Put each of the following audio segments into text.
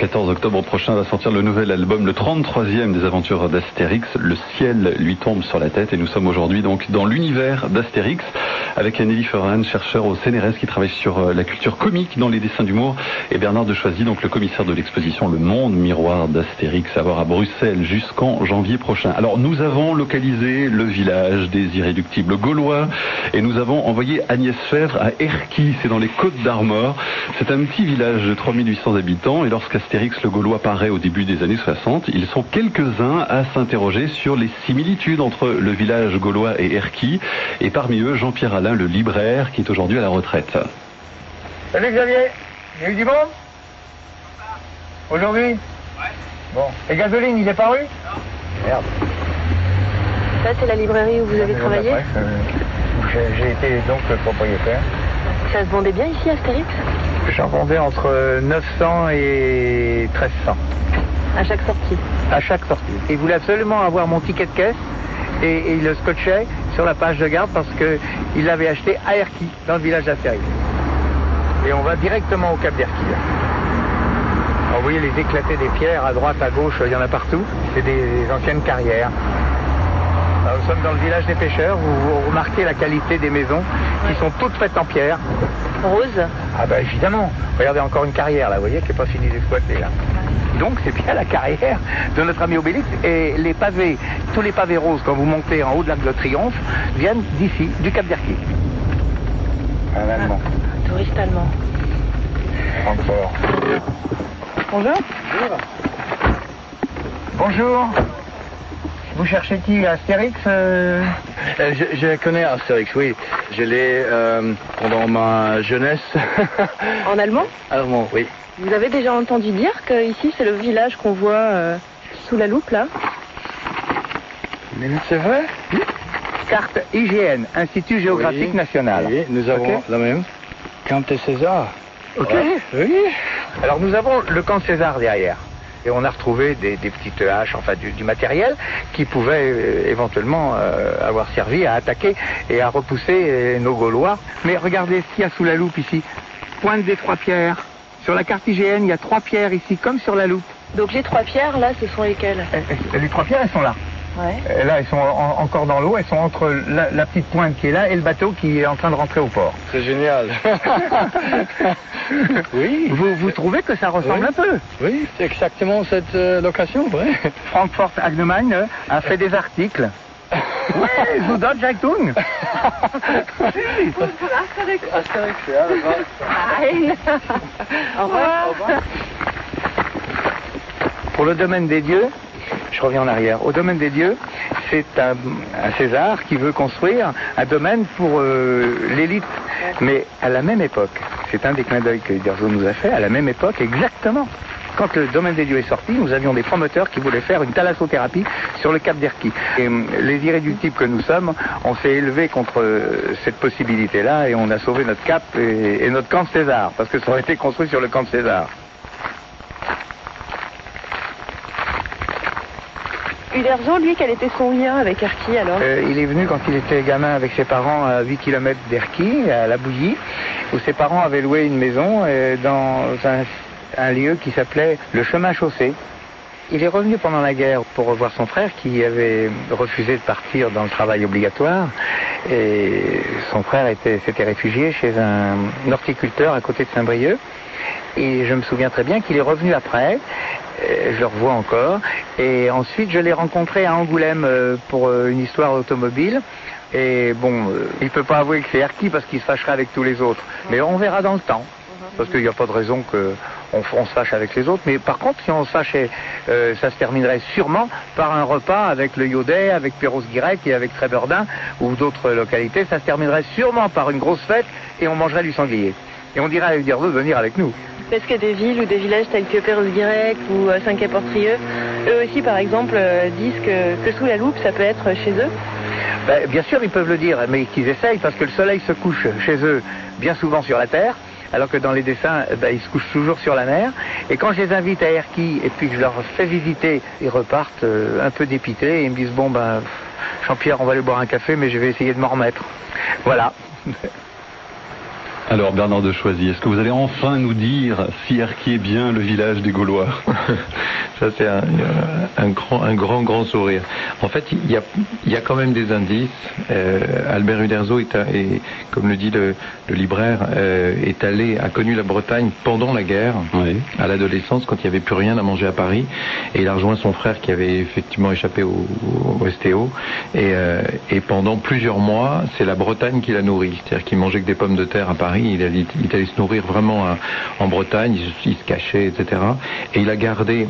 14 octobre prochain va sortir le nouvel album, le 33e des aventures d'Astérix. Le ciel lui tombe sur la tête et nous sommes aujourd'hui donc dans l'univers d'Astérix avec Nelly Ferran, chercheur au CNRS qui travaille sur la culture comique dans les dessins d'humour, et Bernard de Choisy, donc le commissaire de l'exposition Le Monde Miroir d'Astérix, à voir à Bruxelles jusqu'en janvier prochain. Alors nous avons localisé le village des irréductibles gaulois et nous avons envoyé Agnès Fèvre à Erquy, c'est dans les Côtes d'Armor. C'est un petit village de 3800 habitants et lorsqu'Astérix le Gaulois paraît au début des années 60, ils sont quelques-uns à s'interroger sur les similitudes entre le village gaulois et Erquy, et parmi eux Jean-Pierre Alain, le libraire, qui est aujourd'hui à la retraite. Salut Xavier, il y a eu du monde aujourd'hui? Ouais. Bon, et Gasoline, il est paru? Non. Merde. Ça, c'est la librairie où vous avez travaillé? J'ai été donc le propriétaire. Ça se vendait bien ici, Astérix? J'en vendais entre 900 et 1300. À chaque sortie? À chaque sortie. Il voulait absolument avoir mon ticket de caisse et il le scotchait sur la page de garde parce qu'il l'avait acheté à Erquy, dans le village d'Astérix. Et on va directement au Cap d'Erquy. Alors, vous voyez les éclatés des pierres à droite, à gauche, il y en a partout. C'est des anciennes carrières. Alors, nous sommes dans le village des pêcheurs. Vous remarquez la qualité des maisons qui sont toutes faites en pierre. Rose? Ah bah évidemment. Regardez encore une carrière là, vous voyez, qui n'est pas finie d'exploiter là. Donc c'est bien la carrière de notre ami Obélix. Et les pavés, tous les pavés roses quand vous montez en haut de l'Arc de Triomphe viennent d'ici, du Cap d'Erquy. Un Allemand. Touriste allemand. Francfort. Bonjour. Bonjour. Vous cherchez qui, Astérix Je connais Astérix, oui. Je l'ai pendant ma jeunesse. En allemand? Allemand, oui. Vous avez déjà entendu dire que ici c'est le village qu'on voit sous la loupe là? Mais c'est vrai? Carte IGN, Institut Géographique National. Oui, nous avons la même. Camp de César. Ok. Ouais. Oui. Alors nous avons le camp de César derrière. Et on a retrouvé des petites haches, enfin du matériel qui pouvait éventuellement avoir servi à attaquer et à repousser nos Gaulois. Mais regardez ce qu'il y a sous la loupe ici. Pointe des 3 pierres. Sur la carte IGN, il y a 3 pierres ici, comme sur la loupe. Donc les 3 pierres là, ce sont lesquelles? Les 3 pierres, elles sont là. Ouais. Là, elles sont encore dans l'eau, elles sont entre la petite pointe qui est là et le bateau qui est en train de rentrer au port. C'est génial. Oui. Vous trouvez que ça ressemble un peu? Oui, c'est exactement cette location, vrai. Frankfurt Allgemeine a fait des articles. Oui, vous donne Jacques Toon. Astérix. Astérix, ja. Au revoir. Pour le domaine des dieux, je reviens en arrière. Au domaine des dieux, c'est un César qui veut construire un domaine pour l'élite. Mais à la même époque, c'est un des clins d'œil que Uderzo nous a fait, à la même époque exactement. Quand le domaine des dieux est sorti, nous avions des promoteurs qui voulaient faire une thalassothérapie sur le Cap d'Erquy. Et les irréductibles que nous sommes, on s'est élevé contre cette possibilité-là et on a sauvé notre cap et notre camp de César, parce que ça aurait été construit sur le camp de César. Uderzo, lui, quel était son lien avec Erquy alors? Il est venu quand il était gamin avec ses parents à 8 km d'Erquy, à La Bouillie, où ses parents avaient loué une maison dans un lieu qui s'appelait le Chemin Chaussé. Il est revenu pendant la guerre pour revoir son frère qui avait refusé de partir dans le travail obligatoire. Et son frère s'était réfugié chez un horticulteur à côté de Saint-Brieuc. Et je me souviens très bien qu'il est revenu après. Je le revois encore. Et ensuite, je l'ai rencontré à Angoulême pour une histoire automobile. Et bon, il ne peut pas avouer que c'est Erquy parce qu'il se fâcherait avec tous les autres. Mais on verra dans le temps. Parce qu'il n'y a pas de raison qu'on se fâche avec les autres. Mais par contre, si on se fâchait, ça se terminerait sûrement par un repas avec le Yodet, avec Perros-Guirec et avec Trébordin ou d'autres localités. Ça se terminerait sûrement par une grosse fête et on mangerait du sanglier. Et on dirait à Uderzo de venir avec nous. Parce que des villes ou des villages tels que Perros-Guirec ou Saint-Quay-Portrieux, eux aussi par exemple disent que sous la loupe ça peut être chez eux? Ben, bien sûr ils peuvent le dire, mais qu'ils essayent parce que le soleil se couche chez eux bien souvent sur la terre, alors que dans les dessins ils se couchent toujours sur la mer. Et quand je les invite à Erquy et puis que je leur fais visiter, ils repartent un peu dépités et ils me disent bon ben Jean-Pierre on va aller boire un café mais je vais essayer de m'en remettre. Voilà. Alors Bernard de Choisy, est-ce que vous allez enfin nous dire si Erquy est bien le village des Gaulois? Ça c'est un grand sourire. En fait, il y a quand même des indices. Albert Uderzo comme le dit le libraire, a connu la Bretagne pendant la guerre, oui, à l'adolescence, quand il n'y avait plus rien à manger à Paris, et il a rejoint son frère qui avait effectivement échappé au STO, et pendant plusieurs mois, c'est la Bretagne qui l'a nourri, c'est-à-dire qu'il mangeait que des pommes de terre à Paris. Il allait se nourrir vraiment en Bretagne, il se cachait, etc. Et il a gardé,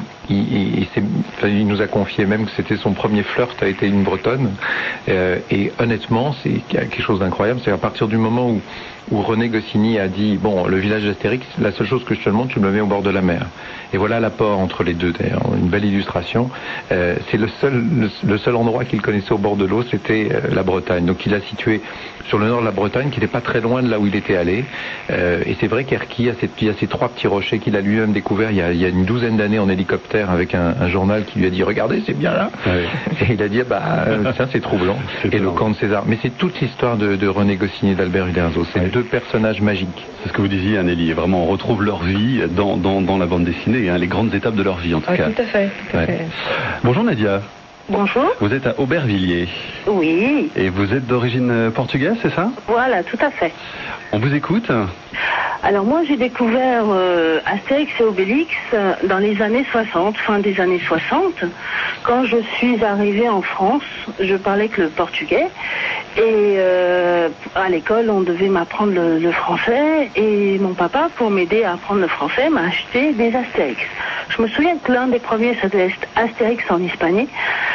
il nous a confié même que c'était son premier flirt a été une Bretonne. Et honnêtement, c'est quelque chose d'incroyable. C'est à partir du moment où René Goscinny a dit, bon, le village d'Astérix, la seule chose que je te demande, tu me le mets au bord de la mer. Et voilà l'apport entre les deux, d'ailleurs, une belle illustration. C'est le seul endroit qu'il connaissait au bord de l'eau, c'était la Bretagne. Donc il a situé sur le nord de la Bretagne, qui n'était pas très loin de là où il était allé. Et c'est vrai qu'Erquy a ces 3 petits rochers qu'il a lui-même découverts il y a une douzaine d'années en hélicoptère avec un journal qui lui a dit, regardez, c'est bien là. Ouais. Et il a dit, tiens, c'est troublant. Et le camp de César. Mais c'est toute l'histoire de René Goscinny et d'Albert Uderzo. C'est 2 personnages magiques. C'est ce que vous disiez, Anneli. Vraiment, on retrouve leur vie dans la bande dessinée, hein, les grandes étapes de leur vie, en tout cas. Tout à fait. Bonjour Nadia. Bonjour. Vous êtes à Aubervilliers. Oui. Et vous êtes d'origine portugaise, c'est ça? Voilà, tout à fait. On vous écoute. Alors moi j'ai découvert Astérix et Obélix dans les années 60, fin des années 60. Quand je suis arrivée en France, je parlais que le portugais. Et à l'école, on devait m'apprendre le français. Et mon papa, pour m'aider à apprendre le français, m'a acheté des Astérix. Je me souviens que l'un des premiers, ça devait être Astérix en Hispanie.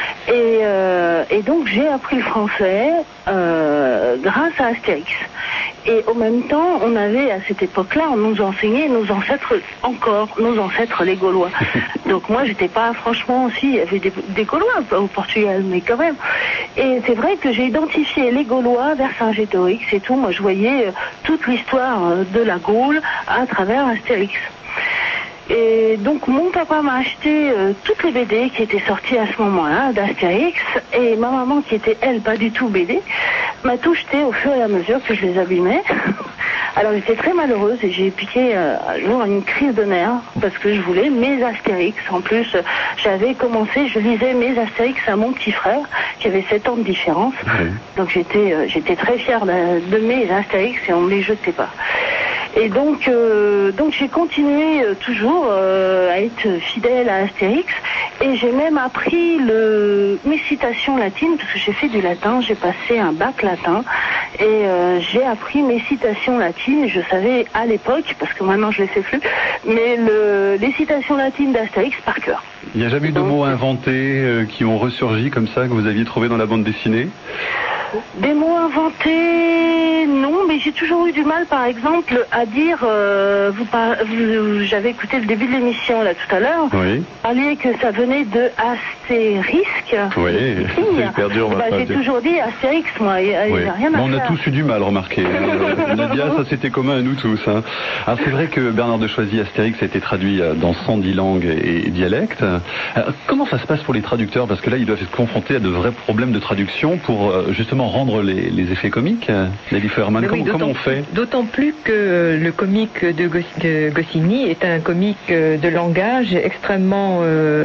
Et donc j'ai appris le français grâce à Astérix. Et en même temps, on avait à cette époque-là, on nous enseignait nos ancêtres les Gaulois. Donc moi, j'étais pas, franchement, aussi, il y avait des Gaulois au Portugal, mais quand même. Et c'est vrai que j'ai identifié les Gaulois vers Saint-Gétorix et tout. Moi, je voyais toute l'histoire de la Gaule à travers Astérix. Et donc mon papa m'a acheté toutes les BD qui étaient sorties à ce moment-là d'Astérix, et ma maman, qui était elle pas du tout BD, m'a tout jeté au fur et à mesure que je les abîmais. Alors j'étais très malheureuse et j'ai piqué un jour une crise de nerfs parce que je voulais mes Astérix. En plus, je lisais mes Astérix à mon petit frère qui avait 7 ans de différence. Donc j'étais très fière de mes Astérix et on ne les jetait pas. Et donc j'ai continué toujours à être fidèle à Astérix, et j'ai même appris mes citations latines, parce que j'ai fait du latin, j'ai passé un bac latin, et j'ai appris mes citations latines. Je savais à l'époque, parce que maintenant je ne les sais plus, mais les citations latines d'Astérix par cœur. Il n'y a jamais eu de mots inventés qui ont ressurgi comme ça, que vous aviez trouvé dans la bande dessinée? Des mots inventés, non, mais j'ai toujours eu du mal, par exemple, à dire, j'avais écouté le début de l'émission là tout à l'heure, oui. Vous parliez que ça venait de astérisque. Oui, c'est hyper dur. J'ai toujours dit Astérix, moi, il n'y a rien à faire. On a tous eu du mal, remarquez. Nadia, ça c'était commun à nous tous. Hein. Alors c'est vrai que Bernard de Choisy, Astérix a été traduit dans 110 langues et dialectes. Alors, comment ça se passe pour les traducteurs? Parce que là, ils doivent être confrontés à de vrais problèmes de traduction pour justement rendre les effets comiques. Nelly Feuermann, comment on fait? D'autant plus que le comique de Goscinny est un comique de langage extrêmement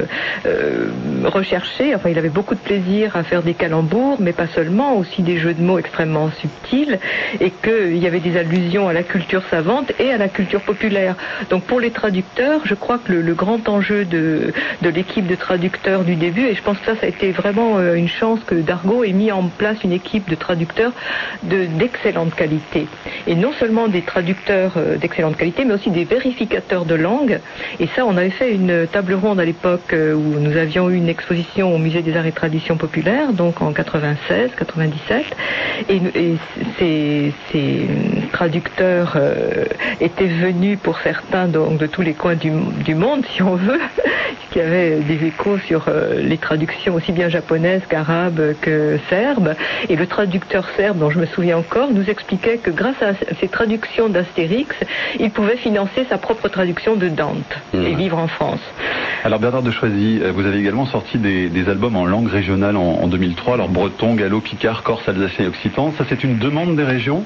recherché. Enfin, il avait beaucoup de plaisir à faire des calembours, mais pas seulement, aussi des jeux de mots extrêmement subtils, et qu'il y avait des allusions à la culture savante et à la culture populaire. Donc pour les traducteurs, je crois que le grand enjeu de l'équipe de traducteurs du début, et je pense que ça a été vraiment une chance que Dargaud ait mis en place une équipe de traducteurs d'excellente qualité. Et non seulement des traducteurs d'excellente qualité, mais aussi des vérificateurs de langue. Et ça, on avait fait une table ronde à l'époque où nous avions eu une exposition au Musée des Arts et Traditions Populaires, donc en 96, 97. Et ces traducteurs étaient venus pour certains donc, de tous les coins du monde, si on veut, qui avaient des échos sur les traductions aussi bien japonaises qu'arabes que serbes. Et le traducteur serbe, dont je me souviens encore, nous expliquait que grâce à ces traductions d'Astérix, il pouvait financer sa propre traduction de Dante et vivre en France. Alors Bernard de Choisy, vous avez également sorti des albums en langue régionale en 2003, alors breton, gallo, picard, corse, alsacien et occitan. Ça, c'est une demande des régions?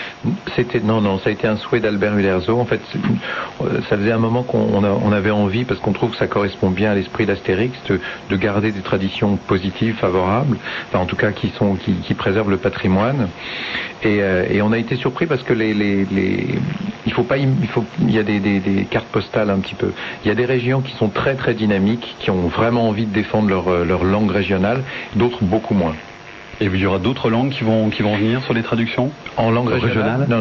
Non, ça a été un souhait d'Albert Uderzo. En fait, ça faisait un moment qu'on avait envie, parce qu'on trouve que ça correspond bien à l'esprit d'Astérix, de garder des traditions positives, favorables, enfin en tout cas qui préservent le patrimoine. Et on a été surpris parce que il y a des cartes postales un petit peu. Il y a des régions qui sont très très dynamiques, qui ont vraiment envie de défendre leur langue régionale, d'autres beaucoup moins. Et il y aura d'autres langues qui vont venir sur les traductions? En langue régionale? Non.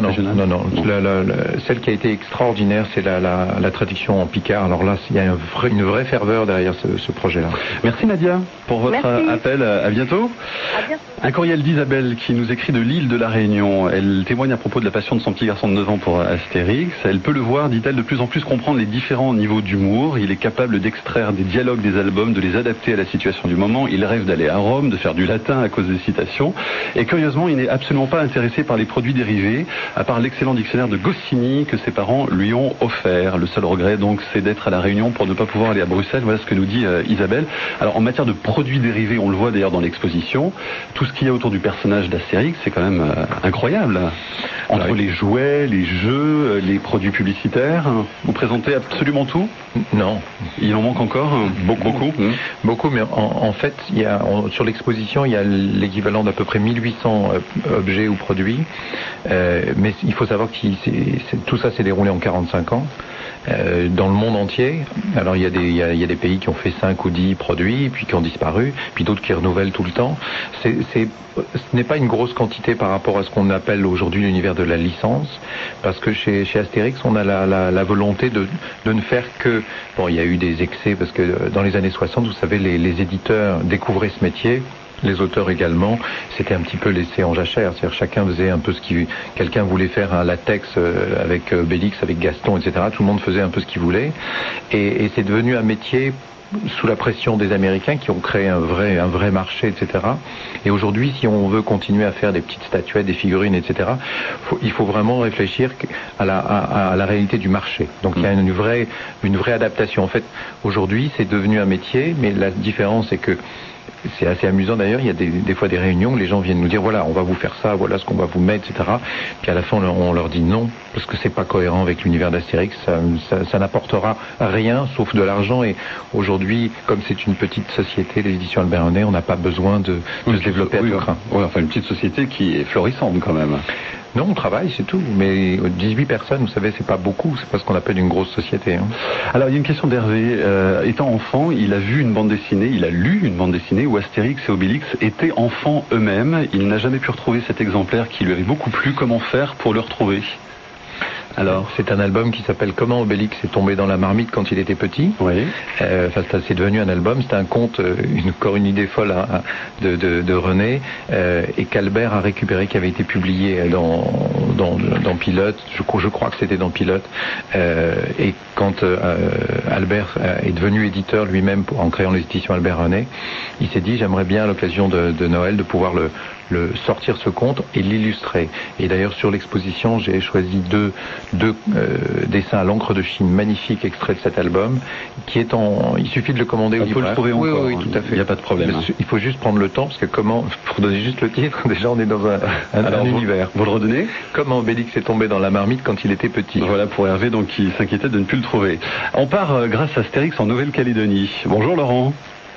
Non. Celle qui a été extraordinaire, c'est la traduction en picard. Alors là, il y a une vraie ferveur derrière ce projet-là. Merci Nadia pour votre appel. À bientôt. À bientôt. Un courriel d'Isabelle qui nous écrit de l'île de la Réunion. Elle témoigne à propos de la passion de son petit garçon de 9 ans pour Astérix. Elle peut le voir, dit-elle, de plus en plus comprendre les différents niveaux d'humour. Il est capable d'extraire des dialogues des albums, de les adapter à la situation du moment. Il rêve d'aller à Rome, de faire du latin à cause des citations. Et curieusement, il n'est absolument pas intéressé par les produits dérivés, à part l'excellent dictionnaire de Goscinny que ses parents lui ont offert. Le seul regret, donc, c'est d'être à la Réunion pour ne pas pouvoir aller à Bruxelles. Voilà ce que nous dit Isabelle. Alors, en matière de produits dérivés, on le voit d'ailleurs dans l'exposition, tout ce qu'il y a autour du personnage d'Astérix, c'est quand même incroyable. Entre les jouets, les jeux, les produits publicitaires, vous présentez absolument tout? Non. Il en manque encore? Beaucoup. Beaucoup, mais en fait, sur l'exposition, il y a l'équivalent d'à peu près 1800 objets ou produits. Mais il faut savoir que tout ça s'est déroulé en 45 ans. Dans le monde entier. Alors il y a des pays qui ont fait 5 ou 10 produits, puis qui ont disparu, puis d'autres qui renouvellent tout le temps. Ce n'est pas une grosse quantité par rapport à ce qu'on appelle aujourd'hui l'univers de la licence, parce que chez Astérix, on a la volonté de ne faire que... Bon, il y a eu des excès, parce que dans les années 60, vous savez, les éditeurs découvraient ce métier. Les auteurs également, c'était un petit peu laissé en jachère, c'est-à-dire chacun faisait un peu quelqu'un voulait faire un latex avec Bélix, avec Gaston, etc. Tout le monde faisait un peu ce qu'il voulait, et c'est devenu un métier sous la pression des Américains qui ont créé un vrai marché, etc. Et aujourd'hui, si on veut continuer à faire des petites statuettes, des figurines, etc., il faut vraiment réfléchir à la réalité du marché. Donc il y a une vraie adaptation. En fait, aujourd'hui, c'est devenu un métier, mais la différence est que c'est assez amusant d'ailleurs, il y a des fois des réunions où les gens viennent nous dire voilà, on va vous faire ça, voilà ce qu'on va vous mettre, etc. Puis à la fin on leur dit non, parce que c'est pas cohérent avec l'univers d'Astérix, ça n'apportera rien sauf de l'argent. Et aujourd'hui, comme c'est une petite société, les éditions Albert René, on n'a pas besoin de se développer à tout crin. Oui, enfin une petite société qui est florissante quand même. Non, on travaille, c'est tout. Mais 18 personnes, vous savez, c'est pas beaucoup. C'est pas ce qu'on appelle une grosse société. Alors, il y a une question d'Hervé. Étant enfant, il a vu une bande dessinée, il a lu une bande dessinée où Astérix et Obélix étaient enfants eux-mêmes. Il n'a jamais pu retrouver cet exemplaire qui lui avait beaucoup plu. Comment faire pour le retrouver ? Alors, c'est un album qui s'appelle Comment Obélix est tombé dans la marmite quand il était petit. Oui. C'est devenu un album. C'est un conte, encore une idée folle de René, et qu'Albert a récupéré, qui avait été publié dans Pilote. Je crois que c'était dans Pilote. Et quand Albert est devenu éditeur lui-même en créant les éditions Albert René, il s'est dit j'aimerais bien à l'occasion de Noël de pouvoir sortir ce conte et l'illustrer. Et d'ailleurs sur l'exposition, j'ai choisi deux dessins à l'encre de Chine magnifiques extraits de cet album qui est il suffit de le commander au libraire. On peut le trouver encore. Oui, tout à fait. Il n'y a pas de problème. Il faut juste prendre le temps, parce que pour donner juste le titre, déjà on est dans un univers. Vous le redonnez ? Comment Obélix est tombé dans la marmite quand il était petit. Voilà pour Hervé, donc qui s'inquiétait de ne plus le trouver. On part grâce à Astérix en Nouvelle-Calédonie. Bonjour Laurent.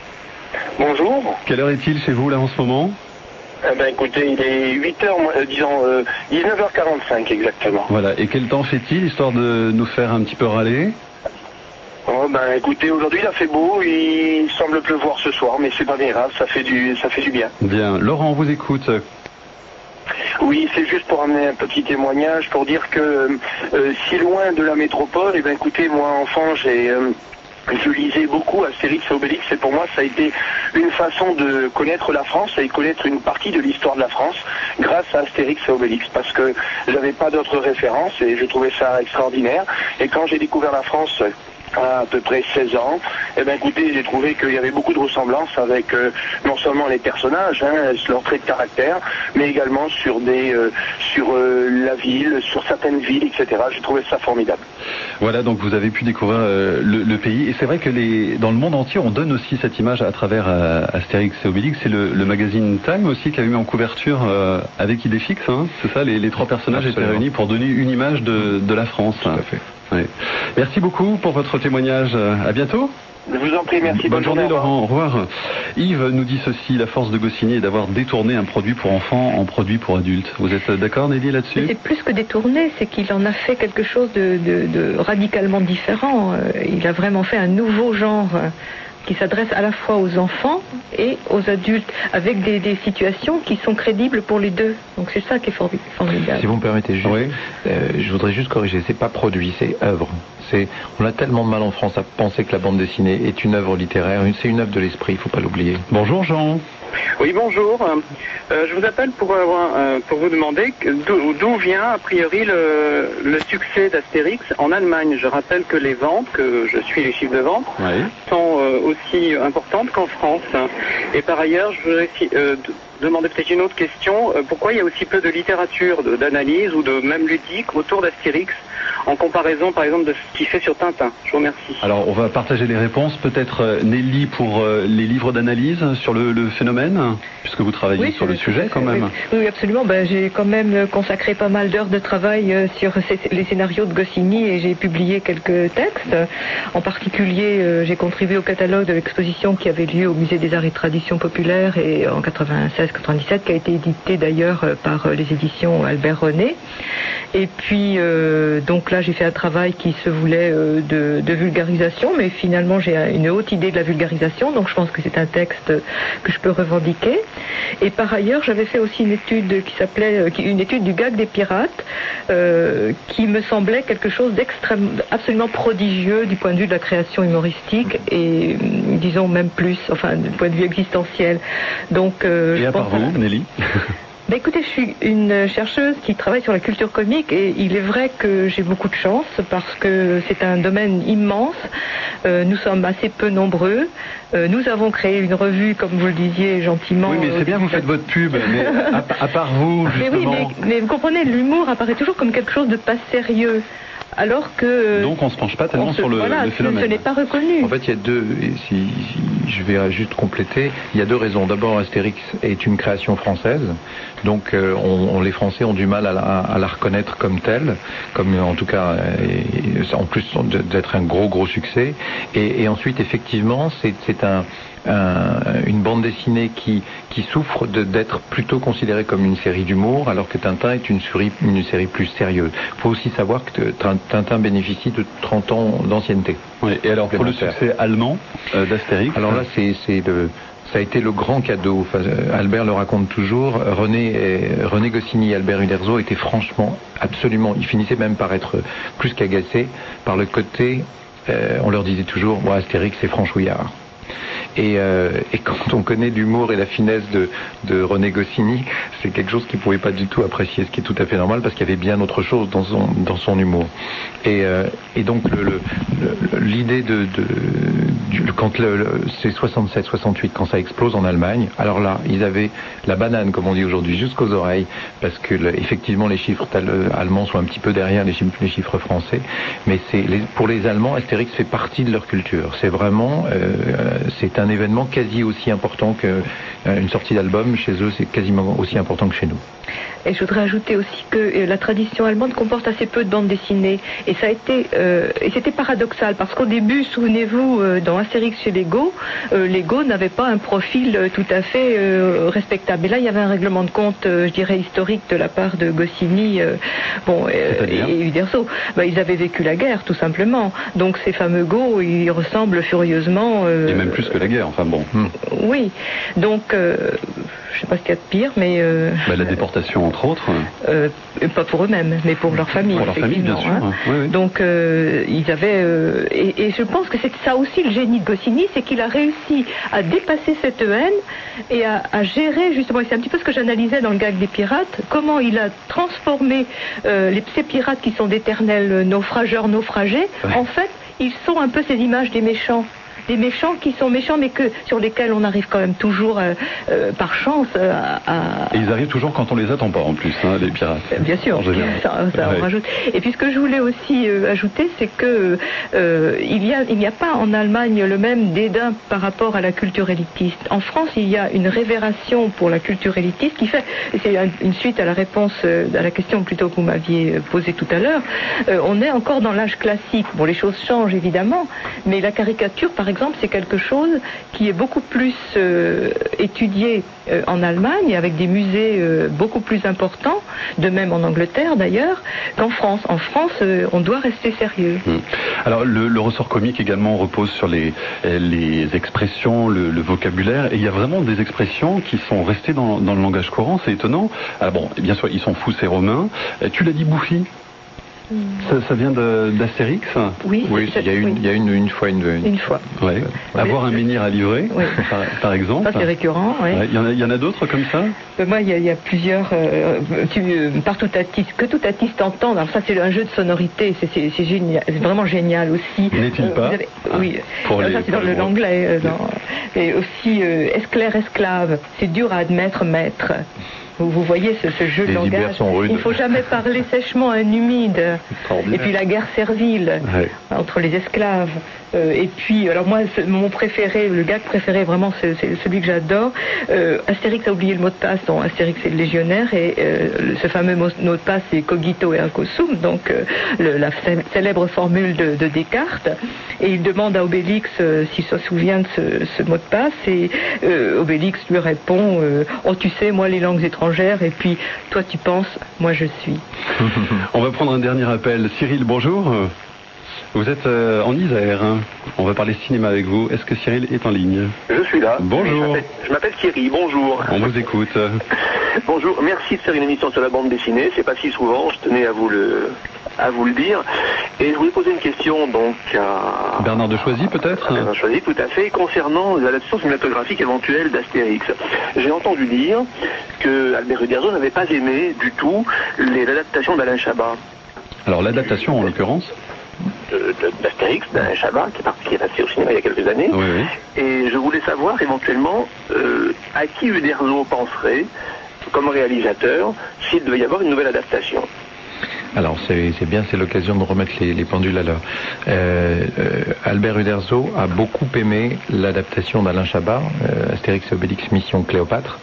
Bonjour. Quelle heure est-il chez vous là en ce moment ? Écoutez, il est 8h, 19h45 exactement. Voilà, et quel temps fait-il, histoire de nous faire un petit peu râler ? Écoutez, aujourd'hui il a fait beau, il semble pleuvoir ce soir, mais c'est pas bien grave, ça fait du bien. Bien, Laurent, on vous écoute. Oui, c'est juste pour amener un petit témoignage, pour dire que si loin de la métropole, écoutez, moi enfant, je lisais beaucoup Astérix et Obélix, et pour moi ça a été une façon de connaître la France et connaître une partie de l'histoire de la France grâce à Astérix et Obélix, parce que j'avais pas d'autres références et je trouvais ça extraordinaire. Et quand j'ai découvert la France à peu près 16 ans, eh ben écoutez, j'ai trouvé qu'il y avait beaucoup de ressemblances avec non seulement les personnages, leurs traits de caractère, mais également sur la ville, sur certaines villes, etc. J'ai trouvé ça formidable. Voilà, donc vous avez pu découvrir le pays. Et c'est vrai que dans le monde entier, on donne aussi cette image à travers Astérix et Obélix. C'est le magazine Time aussi qui avait mis en couverture avec Idéfix. C'est ça, les trois personnages étaient réunis pour donner une image de la France. Tout à fait. Oui. Merci beaucoup pour votre témoignage. À bientôt. Je vous en prie, merci. Bonne journée, Laurent. Au revoir. Yves nous dit ceci: la force de Goscinny est d'avoir détourné un produit pour enfants en produit pour adultes. Vous êtes d'accord, Nelly, là-dessus? C'est plus que détourné, c'est qu'il en a fait quelque chose de radicalement différent. Il a vraiment fait un nouveau genre qui s'adresse à la fois aux enfants et aux adultes, avec des situations qui sont crédibles pour les deux. Donc c'est ça qui est formidable. Si vous me permettez juste, oui. Je voudrais juste corriger, c'est pas produit, c'est œuvre. On a tellement de mal en France à penser que la bande dessinée est une œuvre littéraire, c'est une œuvre de l'esprit, il ne faut pas l'oublier. Bonjour Jean. Oui, bonjour. Je vous appelle pour vous demander d'où vient a priori le succès d'Astérix en Allemagne. Je rappelle que les ventes, que je suis les chiffres de vente, sont aussi importantes qu'en France. Et par ailleurs, je voudrais demander peut-être une autre question. Pourquoi il y a aussi peu de littérature, d'analyse ou de même ludique autour d'Astérix en comparaison par exemple de ce qu'il fait sur Tintin? Je vous remercie. Alors on va partager les réponses. Peut-être Nelly pour les livres d'analyse sur le phénomène, puisque vous travaillez sur le sujet quand même. Oui, absolument. J'ai quand même consacré pas mal d'heures de travail sur les scénarios de Goscinny et j'ai publié quelques textes. En particulier, j'ai contribué au catalogue de l'exposition qui avait lieu au Musée des Arts et Traditions Populaires et en 96-97, qui a été édité d'ailleurs par les éditions Albert René. Et puis donc là j'ai fait un travail qui se voulait de vulgarisation, mais finalement j'ai une haute idée de la vulgarisation, donc je pense que c'est un texte que je peux revendiquer. Et par ailleurs j'avais fait aussi une étude qui s'appelait une étude du gag des pirates, qui me semblait quelque chose absolument prodigieux du point de vue de la création humoristique et disons même plus, enfin du point de vue existentiel. Donc et à part vous, Nelly? Écoutez, je suis une chercheuse qui travaille sur la culture comique et il est vrai que j'ai beaucoup de chance parce que c'est un domaine immense. Nous sommes assez peu nombreux. Nous avons créé une revue, comme vous le disiez gentiment. Oui, mais c'est bien, vous faites votre pub, mais à part vous, justement. Mais oui, mais vous comprenez, l'humour apparaît toujours comme quelque chose de pas sérieux. Alors que... Donc on ne se penche pas tellement sur le phénomène. Ce n'est pas reconnu. En fait, il y a deux, si je vais juste compléter, il y a deux raisons. D'abord, Astérix est une création française, donc les Français ont du mal à la reconnaître comme telle, comme en tout cas, en plus d'être un gros succès. Et ensuite, effectivement, c'est une bande dessinée qui souffre d'être plutôt considérée comme une série d'humour, alors que Tintin est une série plus sérieuse. Il faut aussi savoir que Tintin bénéficie de 30 ans d'ancienneté. Oui, et alors pour le succès allemand d'Astérix? Alors là, ça a été le grand cadeau. Enfin, Albert le raconte toujours. René Goscinny et Albert Uderzo étaient franchement, absolument, ils finissaient même par être plus qu'agacés par le côté, on leur disait toujours, moi Astérix c'est franchouillard. Et quand on connaît l'humour et la finesse de René Goscinny, c'est quelque chose qu'il ne pouvait pas du tout apprécier, ce qui est tout à fait normal parce qu'il y avait bien autre chose dans son humour. Et donc l'idée quand c'est 67-68 quand ça explose en Allemagne, alors là ils avaient la banane comme on dit aujourd'hui jusqu'aux oreilles parce que effectivement les chiffres allemands sont un petit peu derrière les chiffres français, mais pour les Allemands Astérix fait partie de leur culture. C'est vraiment c'est un événement quasi aussi important qu'une sortie d'album. Chez eux, c'est quasiment aussi important que chez nous. Et je voudrais ajouter aussi que la tradition allemande comporte assez peu de bandes dessinées. Et ça a été, et c'était paradoxal parce qu'au début, souvenez-vous, dans Astérix chez Lego, Lego n'avait pas un profil tout à fait respectable. Et là, il y avait un règlement de compte, je dirais, historique de la part de Goscinny, et Uderzo. Ils avaient vécu la guerre, tout simplement. Donc ces fameux Go, ils ressemblent furieusement. Et même plus que la guerre, enfin bon. Oui. Donc, je sais pas ce qu'il y a de pire, mais... la déportation, entre autres. Pas pour eux-mêmes, mais pour leur famille. Pour leur famille, bien sûr. Hein. Oui. Donc, ils avaient... et je pense que c'est ça aussi le génie de Goscinny, c'est qu'il a réussi à dépasser cette haine et à gérer, justement, et c'est un petit peu ce que j'analysais dans le gag des pirates, comment il a transformé ces pirates qui sont d'éternels naufrageurs, naufragés, en fait, ils sont un peu ces images des méchants. Des méchants qui sont méchants, mais sur lesquels on arrive quand même toujours, par chance, à... Et ils arrivent toujours quand on les attend pas, en plus, hein, les pirates. Bien sûr, ça en rajoute. Et puis ce que je voulais aussi ajouter, c'est que il n'y a pas en Allemagne le même dédain par rapport à la culture élitiste. En France, il y a une révération pour la culture élitiste qui fait, c'est une suite à la réponse, à la question plutôt que vous m'aviez posée tout à l'heure, on est encore dans l'âge classique. Bon, les choses changent évidemment, mais la caricature, par exemple, c'est quelque chose qui est beaucoup plus étudié en Allemagne, avec des musées beaucoup plus importants, de même en Angleterre d'ailleurs, qu'en France. En France, on doit rester sérieux. Alors, le ressort comique également repose sur les expressions, le vocabulaire, et il y a vraiment des expressions qui sont restées dans le langage courant, c'est étonnant. Ah bon, bien sûr, ils sont fous ces Romains. Tu l'as dit, Bouffi? Ça vient d'Astérix? Oui, il y a une fois. Une fois. Ouais. Avoir un menhir à livrer, par exemple. Ça, c'est récurrent, oui. Il y en a d'autres comme ça? Moi, il y a plusieurs... que tout artiste t'entende. Alors ça, c'est un jeu de sonorité. C'est génial. C'est vraiment génial aussi. N'est-il pas? Oui. Ça, c'est dans l'anglais. Et aussi, esclaire, esclave. C'est dur à admettre, maître. Vous voyez ce jeu de langage. Il ne faut jamais parler sèchement à un humide. Et puis la guerre servile entre les esclaves. Et puis, alors moi, mon préféré, le gag préféré, vraiment, c'est celui que j'adore. Astérix a oublié le mot de passe. Donc Astérix est le légionnaire et ce fameux mot de passe, c'est cogito ergo sum, donc la célèbre formule de Descartes. Et il demande à Obélix s'il se souvient de ce mot de passe. Et Obélix lui répond oh, tu sais, moi, les langues étrangères. Et puis, toi, tu penses, moi, je suis. On va prendre un dernier appel. Cyril, bonjour. Vous êtes en Isère, hein. On va parler cinéma avec vous. Est-ce que Cyril est en ligne? Je suis là. Bonjour. Je m'appelle Thierry, bonjour. On vous écoute. Bonjour, merci de faire une émission sur la bande dessinée. C'est pas si souvent, je tenais à vous le dire. Et je voulais poser une question donc à... Bernard de Choisy peut-être? Bernard de Choisy, tout à fait, concernant l'adaptation cinématographique éventuelle d'Astérix. J'ai entendu dire que Albert Uderzo n'avait pas aimé du tout l'adaptation d'Alain Chabat. Alors l'adaptation en l'occurrence d'Astérix, d'Alain Chabat, qui est passé au cinéma il y a quelques années. Oui. Et je voulais savoir éventuellement à qui Uderzo penserait comme réalisateur s'il devait y avoir une nouvelle adaptation. Alors c'est bien, c'est l'occasion de remettre les pendules à l'heure. Albert Uderzo a beaucoup aimé l'adaptation d'Alain Chabat, Astérix et Obélix Mission Cléopâtre.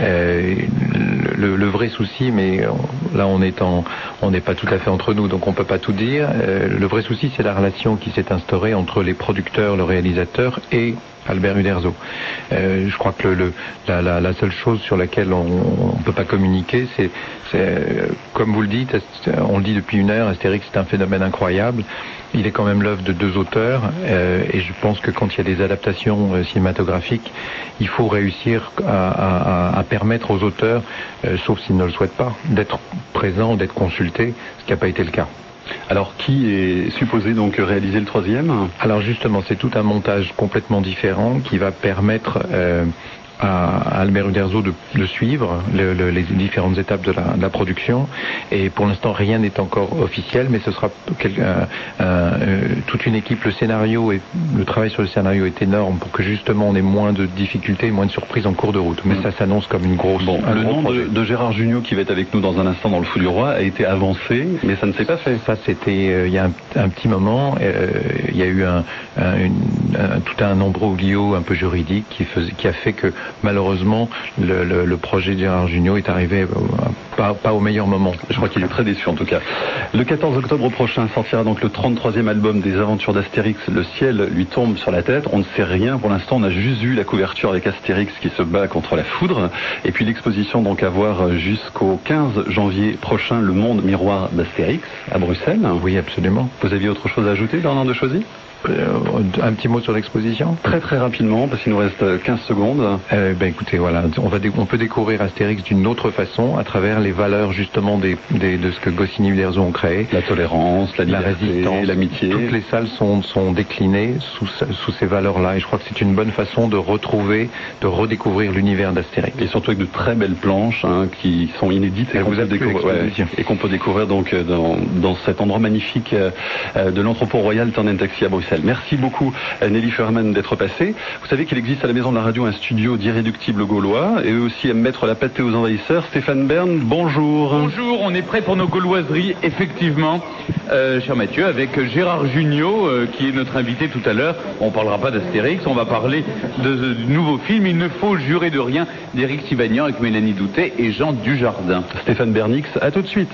Le vrai souci, mais là on n'est pas tout à fait entre nous, donc on peut pas tout dire. Le vrai souci, c'est la relation qui s'est instaurée entre les producteurs, le réalisateur et Albert Uderzo. Je crois que la seule chose sur laquelle on ne peut pas communiquer, c'est comme vous le dites, on le dit depuis une heure, Astérix c'est un phénomène incroyable. Il est quand même l'œuvre de deux auteurs, et je pense que quand il y a des adaptations cinématographiques, il faut réussir à permettre aux auteurs, sauf s'ils ne le souhaitent pas, d'être présents, d'être consultés, ce qui n'a pas été le cas. Alors, qui est supposé donc réaliser le troisième? Alors justement, c'est tout un montage complètement différent qui va permettre à Albert Uderzo de suivre les différentes étapes de la production. Et pour l'instant, rien n'est encore officiel, mais ce sera toute une équipe. Le travail sur le scénario est énorme pour que justement on ait moins de difficultés, moins de surprises en cours de route. Mais ça s'annonce comme une grosse... le nom de Gérard Jugnot, qui va être avec nous dans un instant dans Le Fou du Roi, a été avancé, mais ça ne s'est pas fait. Ça, c'était il y a un petit moment. Il y a eu tout un embroglio un peu juridique qui a fait que malheureusement le projet de Gérard Jugnot est arrivé pas au meilleur moment. Je crois qu'il est très déçu en tout cas. Le 14 octobre prochain sortira donc le 33e album des aventures d'Astérix, Le ciel lui tombe sur la tête. On ne sait rien pour l'instant, on a juste vu la couverture avec Astérix qui se bat contre la foudre. Et puis l'exposition donc à voir jusqu'au 15 janvier prochain, Le monde miroir d'Astérix à Bruxelles. Oui, absolument. Vous aviez autre chose à ajouter, Bernard de Choisy? Un petit mot sur l'exposition? Très très rapidement, parce qu'il nous reste 15 secondes. Écoutez, voilà, on peut découvrir Astérix d'une autre façon, à travers les valeurs justement de ce que Goscinny et Uderzo ont créé. La tolérance, la liberté, résistance, l'amitié. Toutes les salles sont déclinées sous ces valeurs-là, et je crois que c'est une bonne façon de redécouvrir l'univers d'Astérix. Et surtout avec de très belles planches qui sont inédites et qu'on peut découvrir donc dans cet endroit magnifique de l'entrepôt royal Turn & Taxi à Bruxelles. Merci beaucoup Nelly Furman d'être passée. Vous savez qu'il existe à la Maison de la Radio un studio d'irréductibles gaulois, et eux aussi aiment mettre la pâtée aux envahisseurs. Stéphane Bern, bonjour. Bonjour, on est prêt pour nos gauloiseries, effectivement, cher Mathieu, avec Gérard Jugnot, qui est notre invité tout à l'heure. On parlera pas d'Astérix, on va parler du nouveau film Il ne faut jurer de rien d'Éric Sivagnant avec Mélanie Doutet et Jean Dujardin. Stéphane Bernix, à tout de suite.